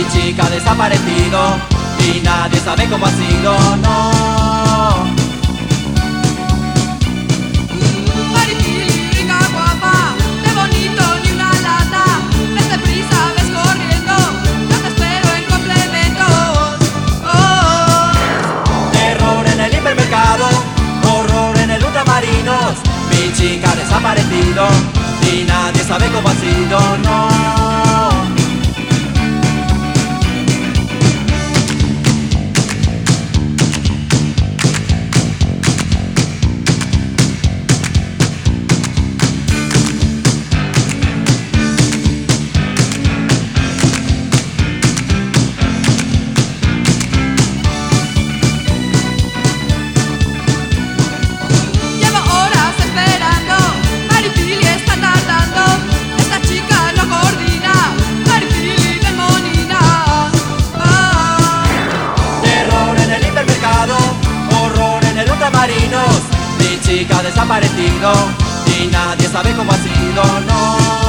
chica ha desaparecido y nadie sabe cómo ha sido, no. Maripili, rica, guapa, de bonito ni una lata. Ves deprisa, ves corriendo, yo te espero en complementos. Oh. Terror en el hipermercado, horror en el ultramarinos. Mi chica ha desaparecido y nadie sabe cómo ha sido, no. Llevo horas esperando, Maripili está tardando. Esta chica no coordina, Maripili demonina. Ah. Terror en el hipermercado, horror en el ultramarinos. Mi chica ha desaparecido y nadie sabe cómo ha sido, no.